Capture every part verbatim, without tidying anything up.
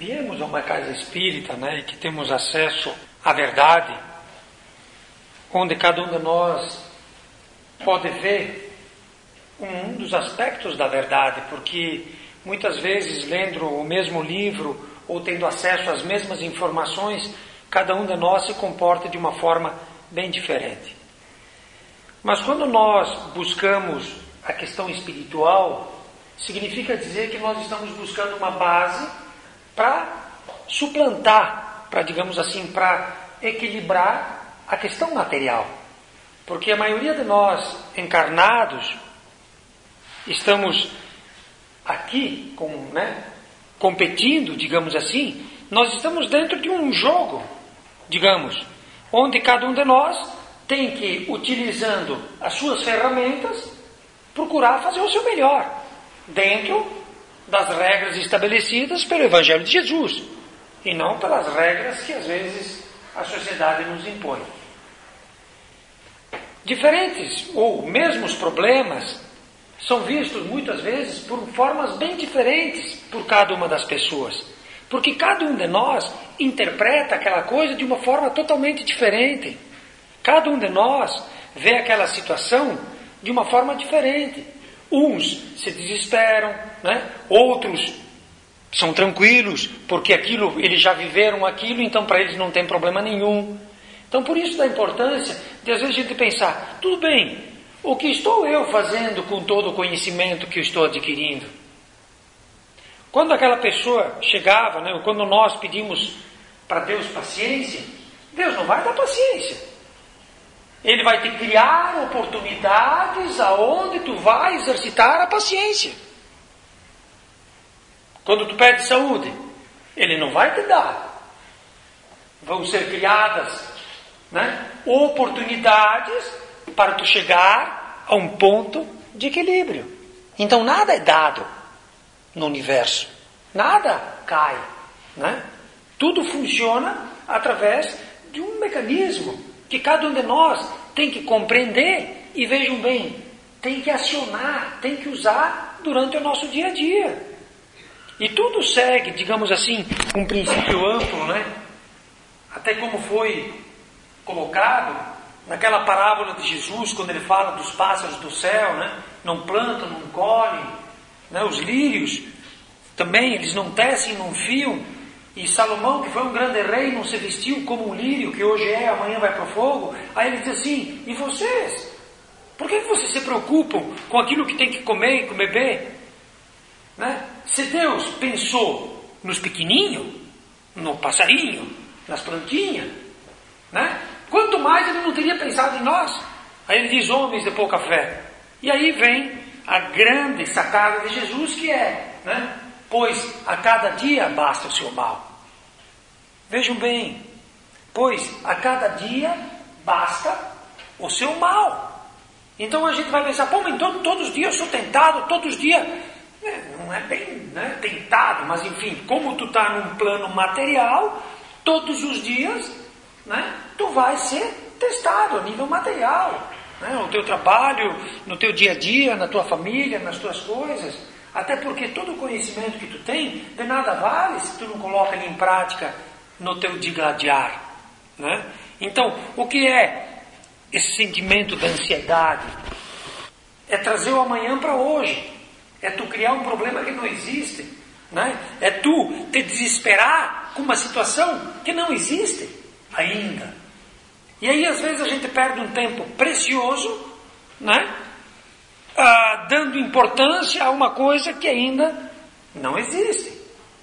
viemos a uma casa espírita, né, e que temos acesso à verdade, onde cada um de nós pode ver um dos aspectos da verdade, porque muitas vezes, lendo o mesmo livro ou tendo acesso às mesmas informações, cada um de nós se comporta de uma forma bem diferente. Mas quando nós buscamos a questão espiritual, significa dizer que nós estamos buscando uma base para suplantar, para, digamos assim, para equilibrar a questão material. Porque a maioria de nós encarnados estamos aqui com, né, competindo, digamos assim, nós estamos dentro de um jogo, digamos, onde cada um de nós tem que, utilizando as suas ferramentas, procurar fazer o seu melhor, dentro das regras estabelecidas pelo Evangelho de Jesus, e não pelas regras que às vezes a sociedade nos impõe. Diferentes ou mesmos problemas são vistos muitas vezes por formas bem diferentes por cada uma das pessoas, porque cada um de nós interpreta aquela coisa de uma forma totalmente diferente. Cada um de nós vê aquela situação de uma forma diferente. Uns se desesperam, né? Outros são tranquilos, porque aquilo, eles já viveram aquilo, então para eles não tem problema nenhum. Então por isso da importância de às vezes a gente pensar, tudo bem, o que estou eu fazendo com todo o conhecimento que eu estou adquirindo? Quando aquela pessoa chegava, né, quando nós pedimos para Deus paciência, Deus não vai dar paciência. Ele vai te criar oportunidades aonde tu vai exercitar a paciência. Quando tu pede saúde, Ele não vai te dar. Vão ser criadas, né, oportunidades para tu chegar a um ponto de equilíbrio. Então nada é dado no universo. Nada cai, né? Tudo funciona através de um mecanismo que cada um de nós tem que compreender e, vejam bem, tem que acionar, tem que usar durante o nosso dia a dia. E tudo segue, digamos assim, um princípio amplo, né? Até como foi colocado naquela parábola de Jesus, quando ele fala dos pássaros do céu, né? Não plantam, não colhem, né? Os lírios também, eles não tecem, não fiam. E Salomão, que foi um grande rei, não se vestiu como um lírio, que hoje é, amanhã vai para o fogo. Aí ele diz assim, e vocês? Por que vocês se preocupam com aquilo que tem que comer e com beber? Né? Se Deus pensou nos pequenininhos, no passarinho, nas plantinhas, né? Quanto mais Ele não teria pensado em nós? Aí ele diz, homens de pouca fé. E aí vem a grande sacada de Jesus, que é, né? Pois a cada dia basta o seu mal. Vejam bem, pois a cada dia basta o seu mal. Então a gente vai pensar, pô, mas todo, todos os dias eu sou tentado, todos os dias, né, não é bem, né, tentado, mas enfim, como tu está num plano material, todos os dias, né, tu vai ser testado a nível material, né, no teu trabalho, no teu dia a dia, na tua família, nas tuas coisas. Até porque todo o conhecimento que tu tem, de nada vale se tu não coloca ele em prática no teu digladiar, né? Então, o que é esse sentimento da ansiedade? É trazer o amanhã para hoje. É tu criar um problema que não existe, né? É tu te desesperar com uma situação que não existe ainda. E aí, às vezes, a gente perde um tempo precioso, né? Ah, dando importância a uma coisa que ainda não existe.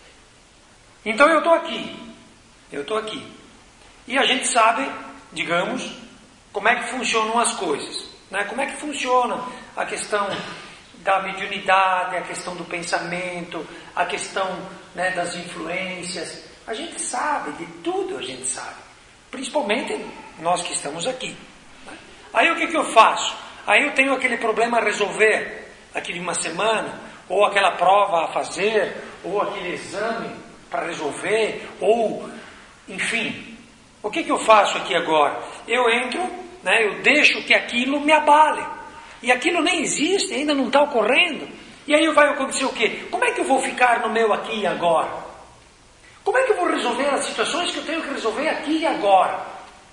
Então eu estou aqui, eu estou aqui. E a gente sabe, digamos, como é que funcionam as coisas, né? Como é que funciona a questão da mediunidade, a questão do pensamento, a questão, né, das influências. A gente sabe, de tudo a gente sabe. Principalmente nós que estamos aqui, né? Aí o que, que eu faço? Aí eu tenho aquele problema a resolver daqui de uma semana, ou aquela prova a fazer, ou aquele exame para resolver, ou, enfim. O que, que eu faço aqui agora? Eu entro, né, eu deixo que aquilo me abale. E aquilo nem existe, ainda não está ocorrendo. E aí vai acontecer o quê? Como é que eu vou ficar no meu aqui e agora? situações que eu tenho que resolver aqui e agora.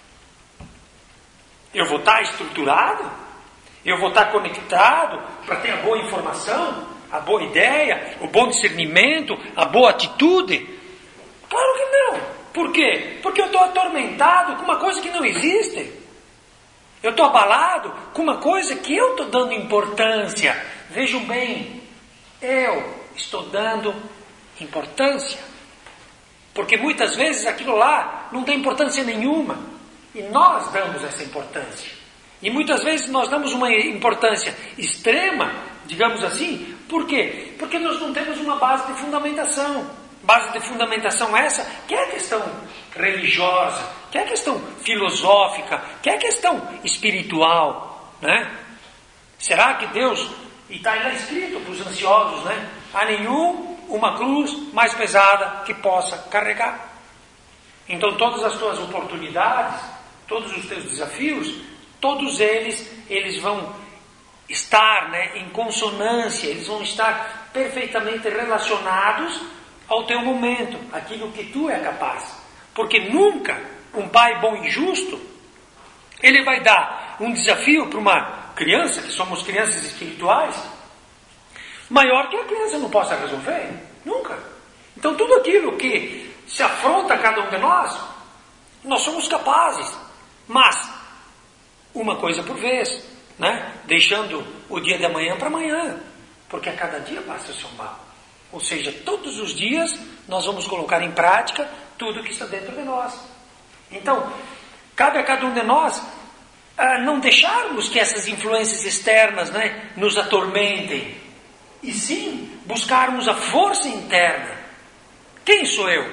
Eu vou estar estruturado? Eu vou estar conectado para ter a boa informação, a boa ideia, o bom discernimento, a boa atitude? Claro que não. Por quê? Porque eu estou atormentado com uma coisa que não existe. Eu estou abalado com uma coisa que eu estou dando importância. Vejam bem, eu estou dando importância. Porque muitas vezes aquilo lá não tem importância nenhuma. E nós damos essa importância. E muitas vezes nós damos uma importância extrema, digamos assim. Por quê? Porque nós não temos uma base de fundamentação. Base de fundamentação essa, que é a questão religiosa, que é a questão filosófica, que é a questão espiritual, né? Será que Deus, e está lá escrito para os ansiosos, né? Há nenhum uma cruz mais pesada que possa carregar. Então todas as tuas oportunidades, todos os teus desafios, todos eles, eles vão estar, né, em consonância, eles vão estar perfeitamente relacionados ao teu momento, aquilo que tu é capaz. Porque nunca um pai bom e justo, ele vai dar um desafio para uma criança, que somos crianças espirituais, maior que a criança não possa resolver. Nunca. Então tudo aquilo que se afronta a cada um de nós, nós somos capazes. Mas, uma coisa por vez, né? Deixando o dia de amanhã para amanhã. Porque a cada dia passa o seu mal. Ou seja, todos os dias nós vamos colocar em prática tudo que está dentro de nós. Então, cabe a cada um de nós ah, não deixarmos que essas influências externas, né, nos atormentem. E sim, buscarmos a força interna. Quem sou eu?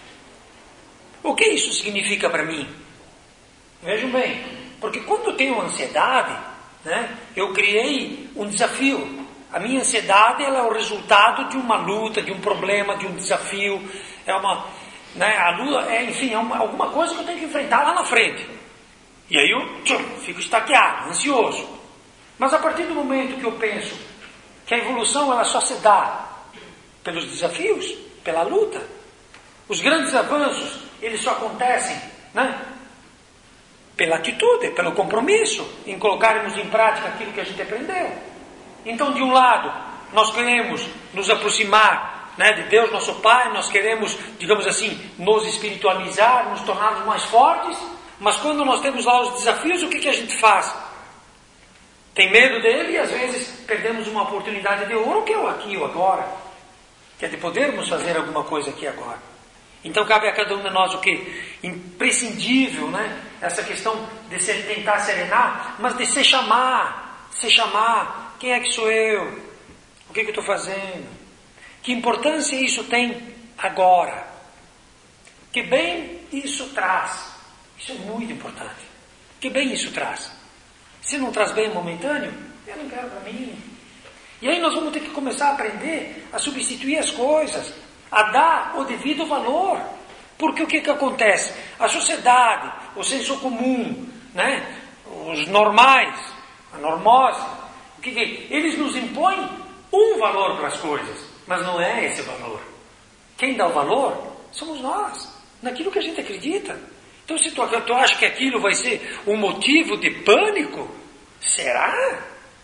O que isso significa para mim? Vejam bem, porque quando eu tenho ansiedade, né, eu criei um desafio. A minha ansiedade, ela é o resultado de uma luta, de um problema, de um desafio. É uma, né, a luta, é, enfim, é uma, alguma coisa que eu tenho que enfrentar lá na frente. E aí eu tchum, fico estaqueado, ansioso. Mas a partir do momento que eu penso que a evolução ela só se dá pelos desafios, pela luta, os grandes avanços, eles só acontecem, né, pela atitude, pelo compromisso, em colocarmos em prática aquilo que a gente aprendeu. Então, de um lado, nós queremos nos aproximar, né, de Deus, nosso Pai, nós queremos, digamos assim, nos espiritualizar, nos tornarmos mais fortes, mas quando nós temos lá os desafios, o que, que a gente faz? Tem medo dele e às vezes perdemos uma oportunidade de ouro, que é o aqui ou agora, que é de podermos fazer alguma coisa aqui agora. Então cabe a cada um de nós o que? Imprescindível, né? Essa questão de se, tentar serenar, mas de se chamar, se chamar. Quem é que sou eu? O que, que eu estou fazendo? Que importância isso tem agora? Que bem isso traz? Isso é muito importante. Que bem isso traz? Se não traz bem momentâneo, eu não quero para mim. E aí nós vamos ter que começar a aprender a substituir as coisas, a dar o devido valor. Porque o que, que acontece? A sociedade, o senso comum, né? Os normais, a normose, o que, que eles nos impõem um valor para as coisas, mas não é esse valor. Quem dá o valor somos nós, naquilo que a gente acredita. Então se tu, tu acha que aquilo vai ser um motivo de pânico, será?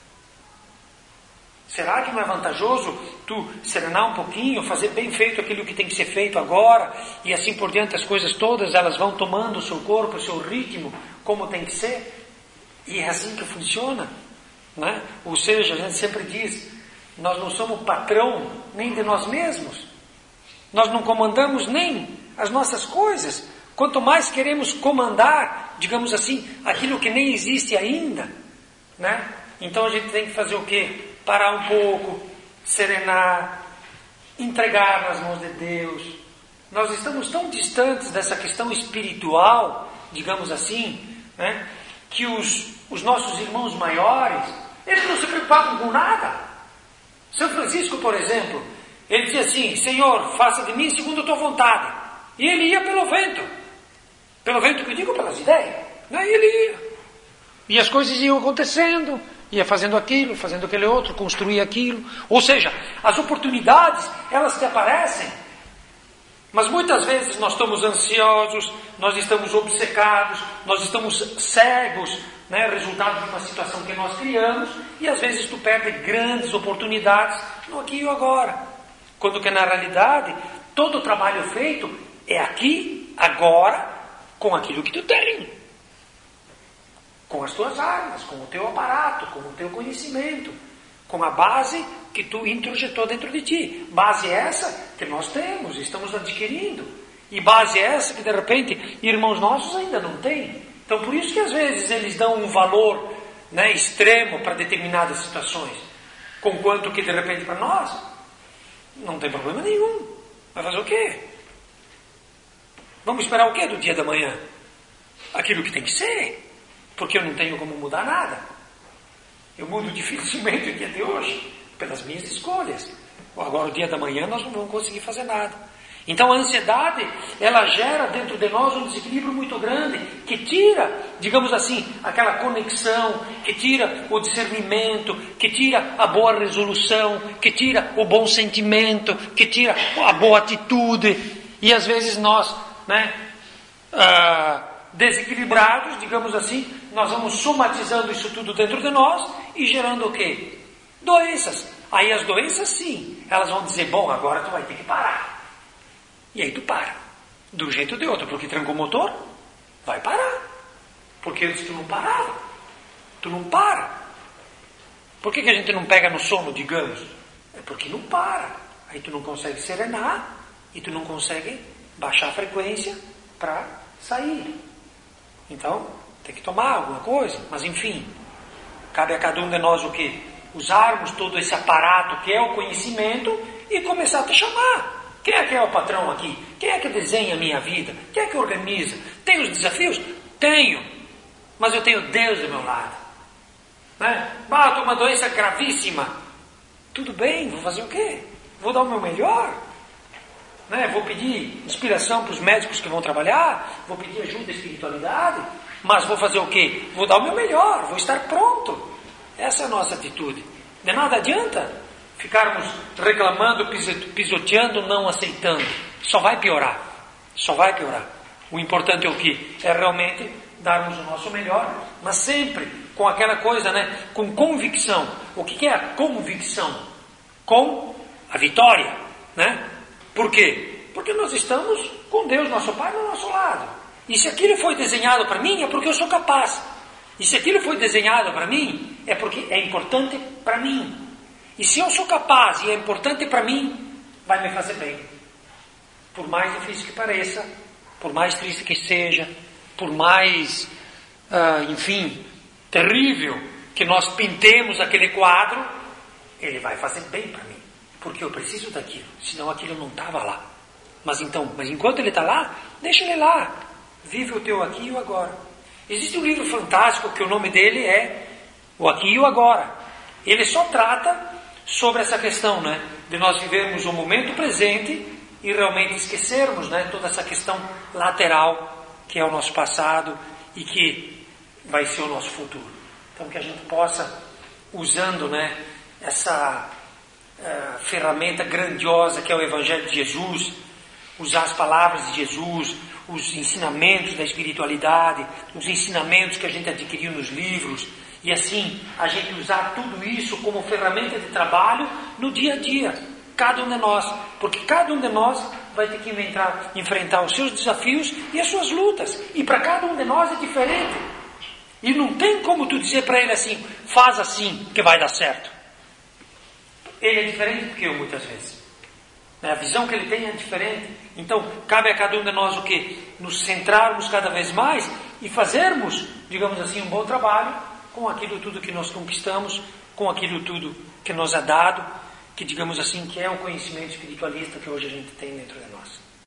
Será que não é vantajoso tu serenar um pouquinho, fazer bem feito aquilo que tem que ser feito agora, e assim por diante as coisas todas, elas vão tomando o seu corpo, o seu ritmo, como tem que ser? E é assim que funciona, né? Ou seja, a gente sempre diz, nós não somos patrão nem de nós mesmos, nós não comandamos nem as nossas coisas, quanto mais queremos comandar, digamos assim, aquilo que nem existe ainda, né? Então a gente tem que fazer o quê? Parar um pouco, serenar, entregar nas mãos de Deus. Nós estamos tão distantes dessa questão espiritual, digamos assim, né, que os, os nossos irmãos maiores, eles não se preocupavam com nada. São Francisco, por exemplo, ele dizia assim, Senhor, faça de mim segundo a tua vontade. E ele ia pelo vento. Pelo vento que eu digo, pelas ideias. Né? E ele ia. E as coisas iam acontecendo. Ia fazendo aquilo, fazendo aquele outro, construir aquilo. Ou seja, as oportunidades, elas te aparecem Mas muitas vezes nós estamos ansiosos, nós estamos obcecados, nós estamos cegos, né, resultado de uma situação que nós criamos, e às vezes tu perde grandes oportunidades no aqui e no agora. Quando que na realidade, todo o trabalho feito é aqui, agora, com aquilo que tu tem. Com as tuas armas, com o teu aparato, com o teu conhecimento, com a base que tu introjetou dentro de ti. Base essa que nós temos, estamos adquirindo. E base essa que de repente irmãos nossos ainda não têm. Então por isso que às vezes eles dão um valor, né, extremo para determinadas situações. Conquanto que de repente para nós não tem problema nenhum. Vai fazer o quê? Vamos esperar o quê do dia da manhã? Aquilo que tem que ser. Porque eu não tenho como mudar nada. Eu mudo dificilmente o dia de hoje, pelas minhas escolhas. Agora, o dia da manhã, nós não vamos conseguir fazer nada. Então, a ansiedade, ela gera dentro de nós um desequilíbrio muito grande, que tira, digamos assim, aquela conexão, que tira o discernimento, que tira a boa resolução, que tira o bom sentimento, que tira a boa atitude. E, às vezes, nós, né, ah, desequilibrados, digamos assim, nós vamos somatizando isso tudo dentro de nós e gerando o quê? Doenças. Aí as doenças, sim, elas vão dizer, bom, agora tu vai ter que parar. E aí tu para. De um jeito ou de outro. Porque trancou o motor, vai parar. Porque antes tu não parava. Tu não para. Por que que a gente não pega no sono, digamos? É porque não para. Aí tu não consegue serenar e tu não consegue baixar a frequência para sair. Então, tem que tomar alguma coisa, mas enfim, cabe a cada um de nós o quê? Usarmos todo esse aparato que é o conhecimento e começar a te chamar. Quem é que é o patrão aqui? Quem é que desenha a minha vida? Quem é que organiza? Tem os desafios? Tenho, mas eu tenho Deus do meu lado. Né? Ah, estou uma doença gravíssima. Tudo bem, vou fazer o quê? Vou dar o meu melhor. Né? Vou pedir inspiração para os médicos que vão trabalhar, vou pedir ajuda à espiritualidade, mas vou fazer o quê? Vou dar o meu melhor, vou estar pronto. Essa é a nossa atitude. De nada adianta ficarmos reclamando, pisoteando, não aceitando. Só vai piorar. Só vai piorar. O importante é o quê? É realmente darmos o nosso melhor, mas sempre com aquela coisa, né? Com convicção. O que é a convicção? Com a vitória, né? Por quê? Porque nós estamos com Deus, nosso Pai, do nosso lado. E se aquilo foi desenhado para mim, é porque eu sou capaz. E se aquilo foi desenhado para mim, é porque é importante para mim. E se eu sou capaz e é importante para mim, vai me fazer bem. Por mais difícil que pareça, por mais triste que seja, por mais, uh, enfim, terrível que nós pintemos aquele quadro, ele vai fazer bem para mim. Porque eu preciso daquilo, senão aquilo não estava lá. Mas então, mas enquanto ele está lá, deixa ele lá. Vive o teu aqui e o agora. Existe um livro fantástico que o nome dele é O Aqui e o Agora. Ele só trata sobre essa questão, né, de nós vivermos o momento presente e realmente esquecermos, né, toda essa questão lateral que é o nosso passado e que vai ser o nosso futuro. Então que a gente possa, usando, né, essa uh, ferramenta grandiosa que é o Evangelho de Jesus, usar as palavras de Jesus, os ensinamentos da espiritualidade, os ensinamentos que a gente adquiriu nos livros, e assim a gente usar tudo isso como ferramenta de trabalho no dia a dia, cada um de nós, porque cada um de nós vai ter que enfrentar, enfrentar os seus desafios e as suas lutas, e para cada um de nós é diferente, e não tem como tu dizer para ele assim, faz assim que vai dar certo. Ele é diferente do que eu muitas vezes. A visão que ele tem é diferente. Então, cabe a cada um de nós o quê? Nos centrarmos cada vez mais e fazermos, digamos assim, um bom trabalho com aquilo tudo que nós conquistamos, com aquilo tudo que nos é dado, que digamos assim, que é o conhecimento espiritualista que hoje a gente tem dentro de nós.